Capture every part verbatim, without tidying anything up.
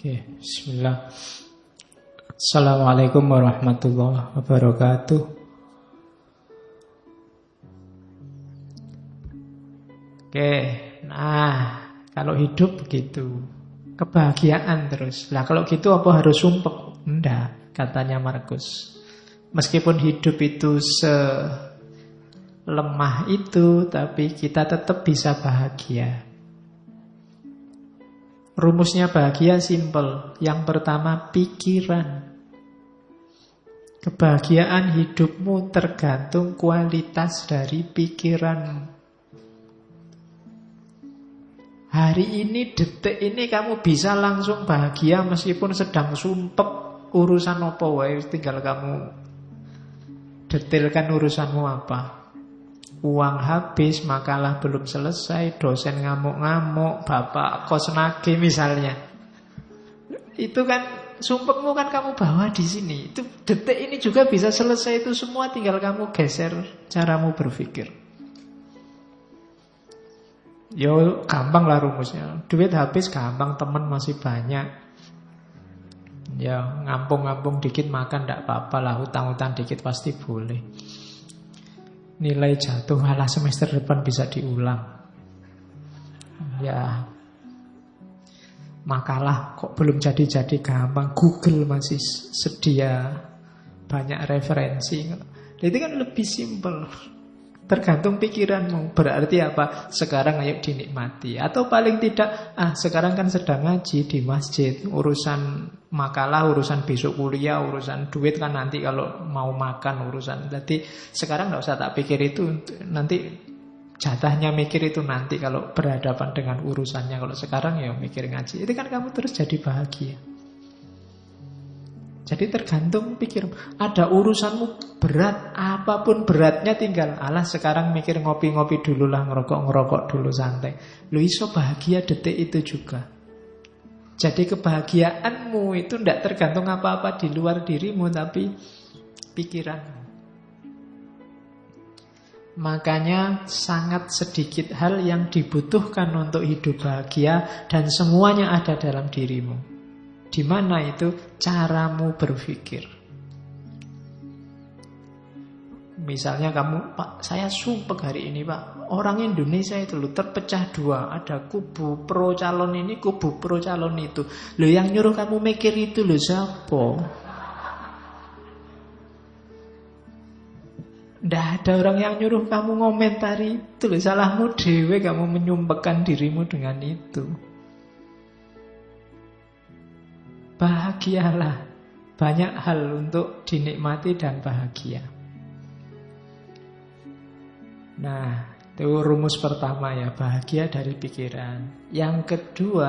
Oke, bismillah. Assalamualaikum warahmatullahi wabarakatuh. Oke, nah kalau hidup begitu, kebahagiaan terus. Lah kalau gitu apa harus sumpek? Enggak, katanya Markus. Meskipun hidup itu selemah itu, tapi kita tetap bisa bahagia. Rumusnya bahagia simple. Yang pertama, pikiran. Kebahagiaan hidupmu tergantung kualitas dari pikiranmu. Hari ini, detik ini kamu bisa langsung bahagia meskipun sedang sumpek urusan apa wae, tinggal kamu detailkan urusanmu apa. Uang habis, makalah belum selesai, dosen ngamuk-ngamuk, bapak kos nagih misalnya. Itu kan sumpekmu kan kamu bawa di sini. Itu detik ini juga bisa selesai itu semua, tinggal kamu geser caramu berpikir. Yo gampang lah rumusnya. Duit habis gampang, teman masih banyak. Ya ngampung-ngampung dikit makan ndak apa-apa lah, utang-utang dikit pasti boleh. Nilai jatuh, alah semester depan bisa diulang. Ya makalah kok belum jadi-jadi gampang, Google masih sedia banyak referensi. Itu kan lebih simpel. Tergantung pikiranmu. Berarti apa? Sekarang ayo dinikmati. Atau paling tidak, ah sekarang kan sedang ngaji di masjid, urusan makalah, urusan besok kuliah, urusan duit kan nanti kalau mau makan urusan. Jadi sekarang gak usah tak pikir itu, nanti jatahnya mikir itu nanti kalau berhadapan dengan urusannya. Kalau sekarang ya mikir ngaji. Itu kan kamu terus jadi bahagia. Jadi tergantung pikir. Ada urusanmu berat, apapun beratnya, tinggal alah sekarang mikir ngopi-ngopi dulu lah, ngerokok-ngerokok dulu santai. Lu iso bahagia detik itu juga. Jadi kebahagiaanmu itu tidak tergantung apa-apa di luar dirimu, tapi pikiranmu. Makanya sangat sedikit hal yang dibutuhkan untuk hidup bahagia, dan semuanya ada dalam dirimu. Di mana itu? Caramu berpikir. Misalnya kamu, Pak, saya sumpek hari ini, Pak. Orang Indonesia itu loh terpecah dua. Ada kubu pro calon ini, kubu pro calon itu. Loh yang nyuruh kamu mikir itu loh siapa? Nggak ada orang yang nyuruh kamu ngomentari itu loh. Salahmu dewe kamu menyumpekkan dirimu dengan itu. Bahagialah. Banyak hal untuk dinikmati dan bahagia. Nah, itu rumus pertama ya, bahagia dari pikiran. Yang kedua,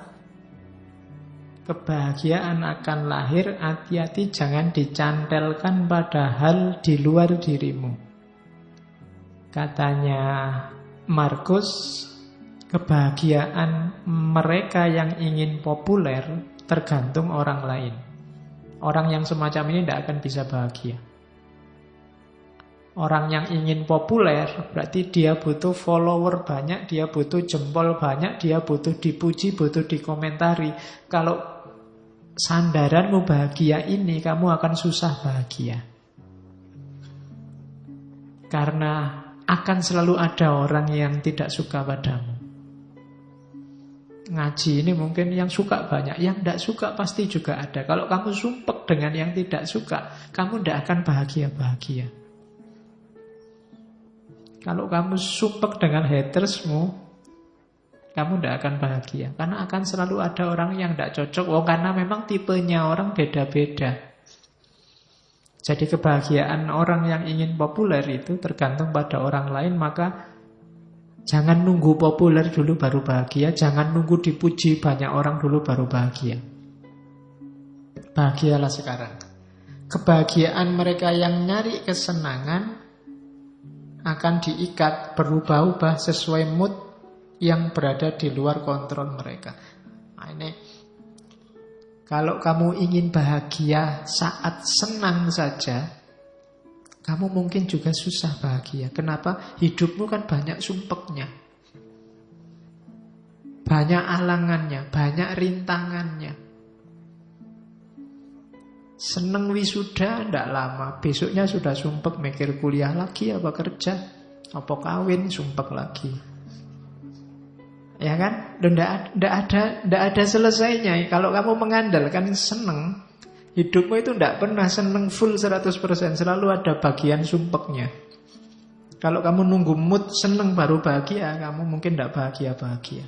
kebahagiaan akan lahir, hati-hati jangan dicantelkan pada hal di luar dirimu. Katanya Markus, kebahagiaan mereka yang ingin populer tergantung orang lain. Orang yang semacam ini tidak akan bisa bahagia. Orang yang ingin populer berarti dia butuh follower banyak, dia butuh jempol banyak, dia butuh dipuji, butuh dikomentari. Kalau sandaranmu bahagia ini, kamu akan susah bahagia. Karena akan selalu ada orang yang tidak suka padamu. Ngaji ini mungkin yang suka banyak, yang tidak suka pasti juga ada. Kalau kamu sumpek dengan yang tidak suka, kamu tidak akan bahagia-bahagia. Kalau kamu sumpek dengan hatersmu, kamu tidak akan bahagia. Karena akan selalu ada orang yang tidak cocok. Oh, karena memang tipenya orang beda-beda. Jadi kebahagiaan orang yang ingin populer itu tergantung pada orang lain. Maka jangan nunggu populer dulu baru bahagia. Jangan nunggu dipuji banyak orang dulu baru bahagia. Bahagialah sekarang. Kebahagiaan mereka yang nyari kesenangan akan diikat, berubah-ubah sesuai mood yang berada di luar kontrol mereka. Nah, ini kalau kamu ingin bahagia saat senang saja, kamu mungkin juga susah bahagia. Kenapa? Hidupmu kan banyak sumpeknya, banyak alangannya, banyak rintangannya. Seneng wisuda ndak lama, besoknya sudah sumpek mikir kuliah lagi apa kerja, apa kawin, sumpek lagi. Ya kan? Ndak ndak ada ndak ada selesainya. Kalau kamu mengandalkan seneng, hidupmu itu ndak pernah seneng full seratus persen, selalu ada bagian sumpeknya. Kalau kamu nunggu mood seneng baru bahagia, kamu mungkin ndak bahagia-bahagia.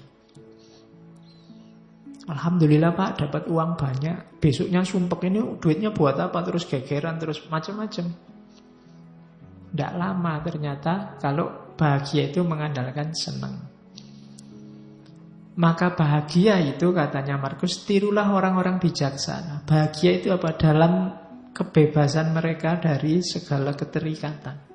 Alhamdulillah Pak, dapat uang banyak. Besoknya sumpek, ini duitnya buat apa? Terus gegeran, terus macam-macam. Tidak lama ternyata kalau bahagia itu mengandalkan senang. Maka bahagia itu katanya Markus, tirulah orang-orang bijaksana. Bahagia itu apa? Dalam kebebasan mereka dari segala keterikatan.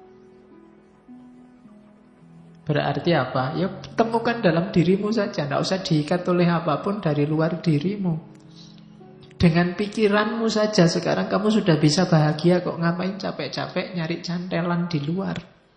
Berarti apa? Ya temukan dalam dirimu saja. Tidak usah diikat oleh apapun dari luar dirimu. Dengan pikiranmu saja sekarang kamu sudah bisa bahagia kok. Ngapain capek-capek nyari cantelan di luar?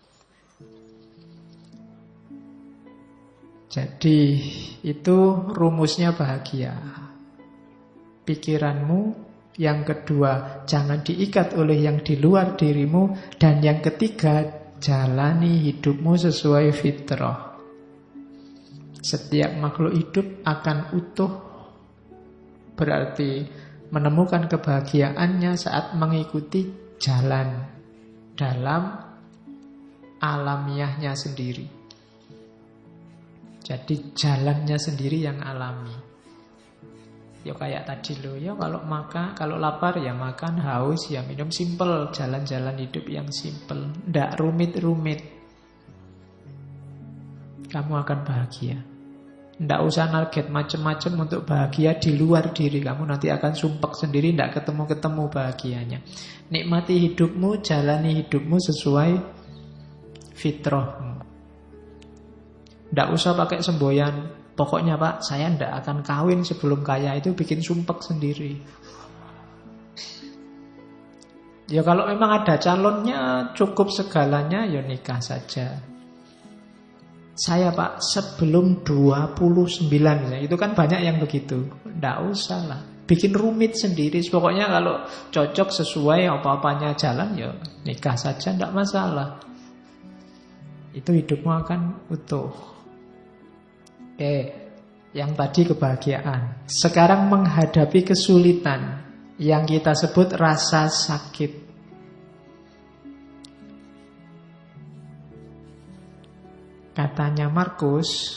Jadi itu rumusnya bahagia. Pikiranmu. Yang kedua, jangan diikat oleh yang di luar dirimu. Dan yang ketiga, jalani hidupmu sesuai fitrah. Setiap makhluk hidup akan utuh. Berarti menemukan kebahagiaannya saat mengikuti jalan dalam alamiahnya sendiri. Jadi jalannya sendiri yang alami. Ya kayak tadi loh, ya kalau makan, kalau lapar ya makan, haus ya minum, simple, jalan-jalan hidup yang simple, ndak rumit-rumit. Kamu akan bahagia. Ndak usah target macam-macam untuk bahagia di luar diri kamu, nanti akan sumpek sendiri, ndak ketemu-ketemu bahagianya. Nikmati hidupmu, jalani hidupmu sesuai fitrahmu. Ndak usah pakai semboyan. Pokoknya Pak, saya ndak akan kawin sebelum kaya, itu bikin sumpek sendiri. Ya kalau memang ada calonnya, cukup segalanya, ya nikah saja. Saya Pak, sebelum dua puluh sembilan, itu kan banyak yang begitu. Ndak usah lah, bikin rumit sendiri. Pokoknya kalau cocok sesuai apa-apanya jalan, ya nikah saja, ndak masalah. Itu hidupmu akan utuh. Oke, yang tadi kebahagiaan. Sekarang menghadapi kesulitan yang kita sebut rasa sakit. Katanya Markus,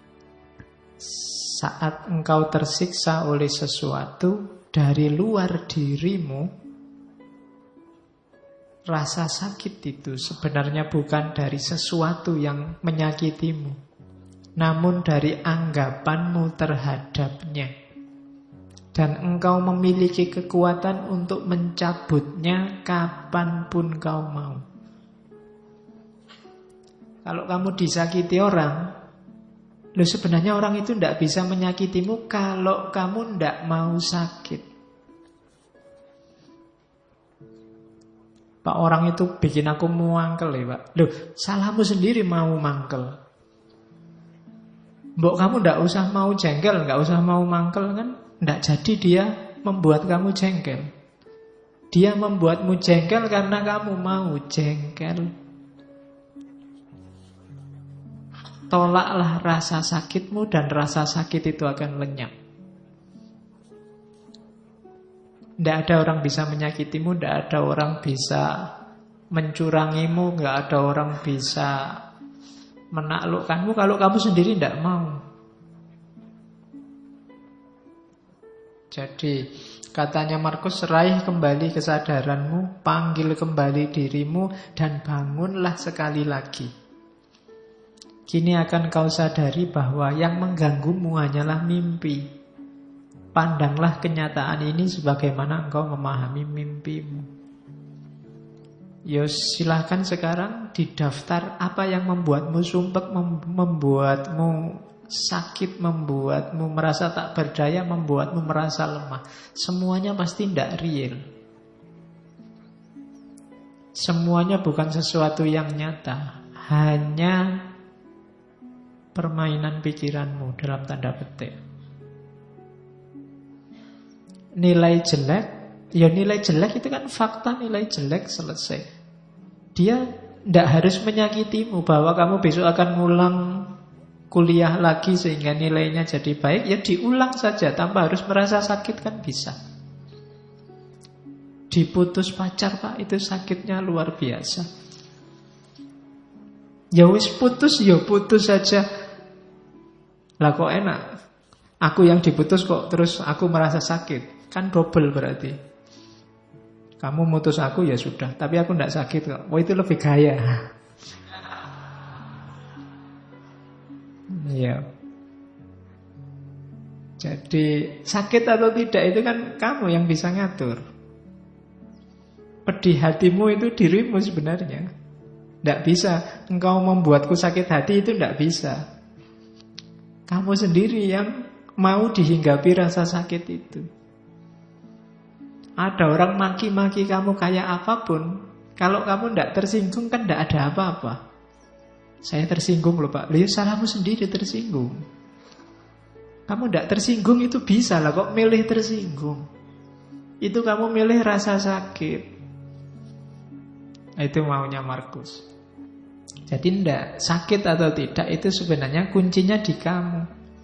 saat engkau tersiksa oleh sesuatu dari luar dirimu, rasa sakit itu sebenarnya bukan dari sesuatu yang menyakitimu, namun dari anggapanmu terhadapnya. Dan engkau memiliki kekuatan untuk mencabutnya kapanpun kau mau. Kalau kamu disakiti orang, loh sebenarnya orang itu tidak bisa menyakitimu kalau kamu tidak mau sakit. Pak, orang itu bikin aku mangkel ya Pak. Loh salahmu sendiri mau mangkel. Mbok kamu ndak usah mau jengkel, nggak usah mau mangkel kan, ndak jadi dia membuat kamu jengkel. Dia membuatmu jengkel karena kamu mau jengkel. Tolaklah rasa sakitmu dan rasa sakit itu akan lenyap. Ndak ada orang bisa menyakitimu, ndak ada orang bisa mencurangimu, nggak ada orang bisa menaklukkanmu kalau kamu sendiri tidak mau. Jadi katanya Markus, raih kembali kesadaranmu, panggil kembali dirimu, dan bangunlah sekali lagi. Kini akan kau sadari bahwa yang mengganggumu hanyalah mimpi. Pandanglah kenyataan ini sebagaimana engkau memahami mimpimu. Ya silahkan sekarang didaftar apa yang membuatmu sumpek, membuatmu sakit, membuatmu merasa tak berdaya, membuatmu merasa lemah. Semuanya pasti tidak real. Semuanya bukan sesuatu yang nyata, hanya permainan pikiranmu dalam tanda petik. Nilai jelek Ya nilai jelek itu kan fakta, nilai jelek selesai. Dia tidak harus menyakitimu bahwa kamu besok akan ngulang kuliah lagi sehingga nilainya jadi baik. Ya diulang saja tanpa harus merasa sakit kan bisa. Diputus pacar Pak, itu sakitnya luar biasa. Ya wis putus, ya putus saja. Lah kok enak, aku yang diputus kok terus aku merasa sakit. Kan double berarti. Kamu mutus aku ya sudah, tapi aku tidak sakit kok. Wah itu lebih gaya. Iya. Jadi sakit atau tidak itu kan kamu yang bisa ngatur. Pedih hatimu itu dirimu sebenarnya. Tidak bisa engkau membuatku sakit hati, itu tidak bisa. Kamu sendiri yang mau dihinggapi rasa sakit itu. Ada orang maki-maki kamu kayak apapun, kalau kamu tidak tersinggung kan tidak ada apa-apa. Saya tersinggung loh Pak. Lihat salahmu sendiri tersinggung. Kamu tidak tersinggung itu bisa lah, kok milih tersinggung. Itu kamu milih rasa sakit. Itu maunya Markus. Jadi tidak, sakit atau tidak itu sebenarnya kuncinya di kamu.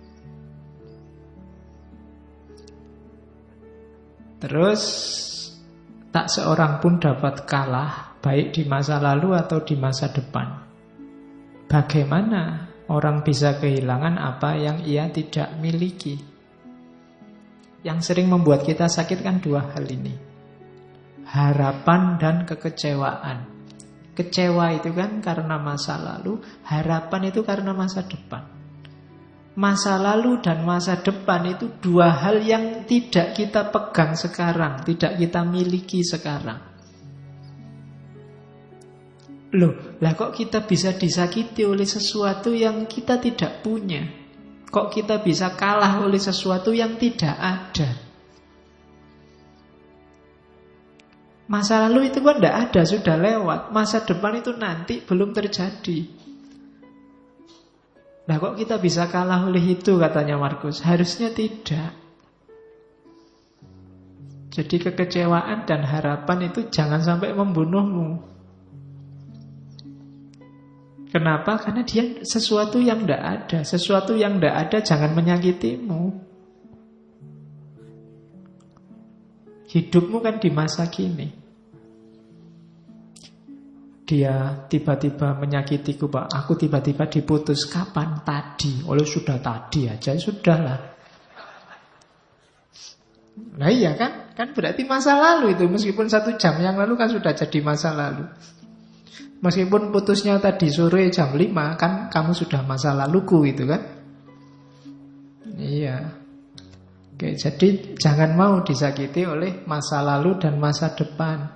Terus tak seorang pun dapat kalah, baik di masa lalu atau di masa depan. Bagaimana orang bisa kehilangan apa yang ia tidak miliki? Yang sering membuat kita sakit kan dua hal ini. Harapan dan kekecewaan. Kecewa itu kan karena masa lalu, harapan itu karena masa depan. Masa lalu dan masa depan itu dua hal yang tidak kita pegang sekarang, tidak kita miliki sekarang. Loh, lah kok kita bisa disakiti oleh sesuatu yang kita tidak punya? Kok kita bisa kalah oleh sesuatu yang tidak ada? Masa lalu itu kan tidak ada, sudah lewat. Masa depan itu nanti belum terjadi. Nah kok kita bisa kalah oleh itu, katanya Markus? Harusnya tidak. Jadi kekecewaan dan harapan itu jangan sampai membunuhmu. Kenapa? Karena dia sesuatu yang tidak ada. Sesuatu yang tidak ada jangan menyakitimu. Hidupmu kan di masa kini. Dia tiba-tiba menyakitiku Pak, aku tiba-tiba diputus. Kapan? Tadi. Oleh sudah tadi aja, sudahlah. Nah iya kan? Kan berarti masa lalu itu. Meskipun satu jam yang lalu kan sudah jadi masa lalu. Meskipun putusnya tadi sore jam lima, kan kamu sudah masa laluku itu kan. Iya. Oke, jadi jangan mau disakiti oleh masa lalu dan masa depan.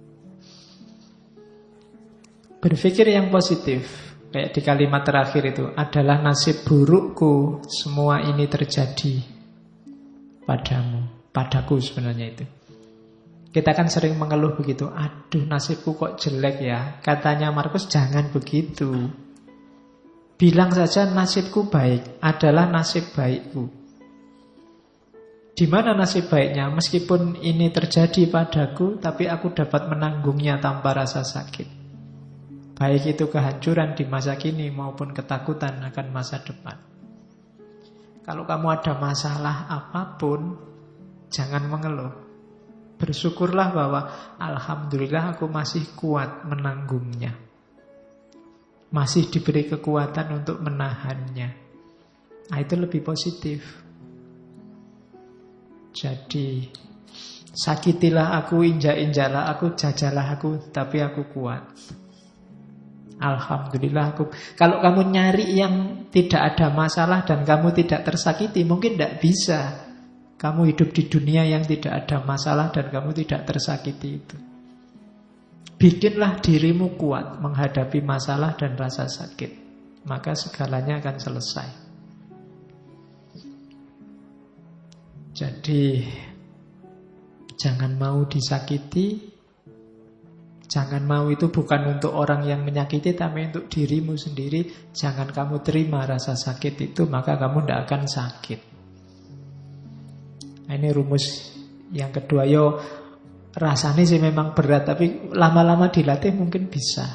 Berpikir yang positif. Kayak di kalimat terakhir itu, adalah nasib burukku semua ini terjadi padamu. Padaku sebenarnya itu. Kita kan sering mengeluh begitu. Aduh nasibku kok jelek ya. Katanya Markus jangan begitu. Bilang saja nasibku baik. Adalah nasib baikku. Di mana nasib baiknya? Meskipun ini terjadi padaku, tapi aku dapat menanggungnya tanpa rasa sakit. Baik itu kehancuran di masa kini maupun ketakutan akan masa depan. Kalau kamu ada masalah apapun, jangan mengeluh. Bersyukurlah bahwa alhamdulillah aku masih kuat menanggungnya. Masih diberi kekuatan untuk menahannya. Nah, itu lebih positif. Jadi sakitilah aku, injak-injaklah aku, jajalah aku, tapi aku kuat. Alhamdulillah aku. Kalau kamu nyari yang tidak ada masalah dan kamu tidak tersakiti, mungkin tidak bisa. Kamu hidup di dunia yang tidak ada masalah dan kamu tidak tersakiti itu. Bikinlah dirimu kuat menghadapi masalah dan rasa sakit. Maka segalanya akan selesai. Jadi jangan mau disakiti. Jangan mau itu bukan untuk orang yang menyakiti, tapi untuk dirimu sendiri. Jangan kamu terima rasa sakit itu, maka kamu tidak akan sakit. Nah, ini rumus yang kedua. Yo, rasanya sih memang berat, tapi lama-lama dilatih mungkin bisa.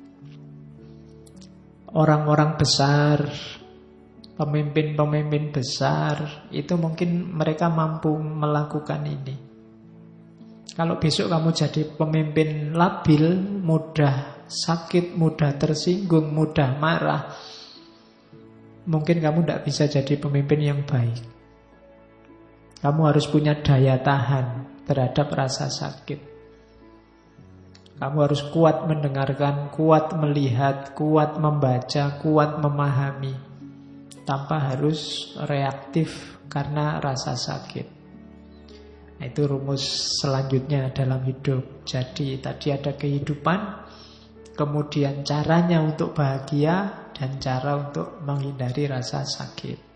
Orang-orang besar, pemimpin-pemimpin besar, itu mungkin mereka mampu melakukan ini. Kalau besok kamu jadi pemimpin labil, mudah sakit, mudah tersinggung, mudah marah, mungkin kamu tidak bisa jadi pemimpin yang baik. Kamu harus punya daya tahan terhadap rasa sakit. Kamu harus kuat mendengarkan, kuat melihat, kuat membaca, kuat memahami, tanpa harus reaktif karena rasa sakit. Nah, itu rumus selanjutnya dalam hidup. Jadi tadi ada kehidupan, kemudian caranya untuk bahagia, dan cara untuk menghindari rasa sakit.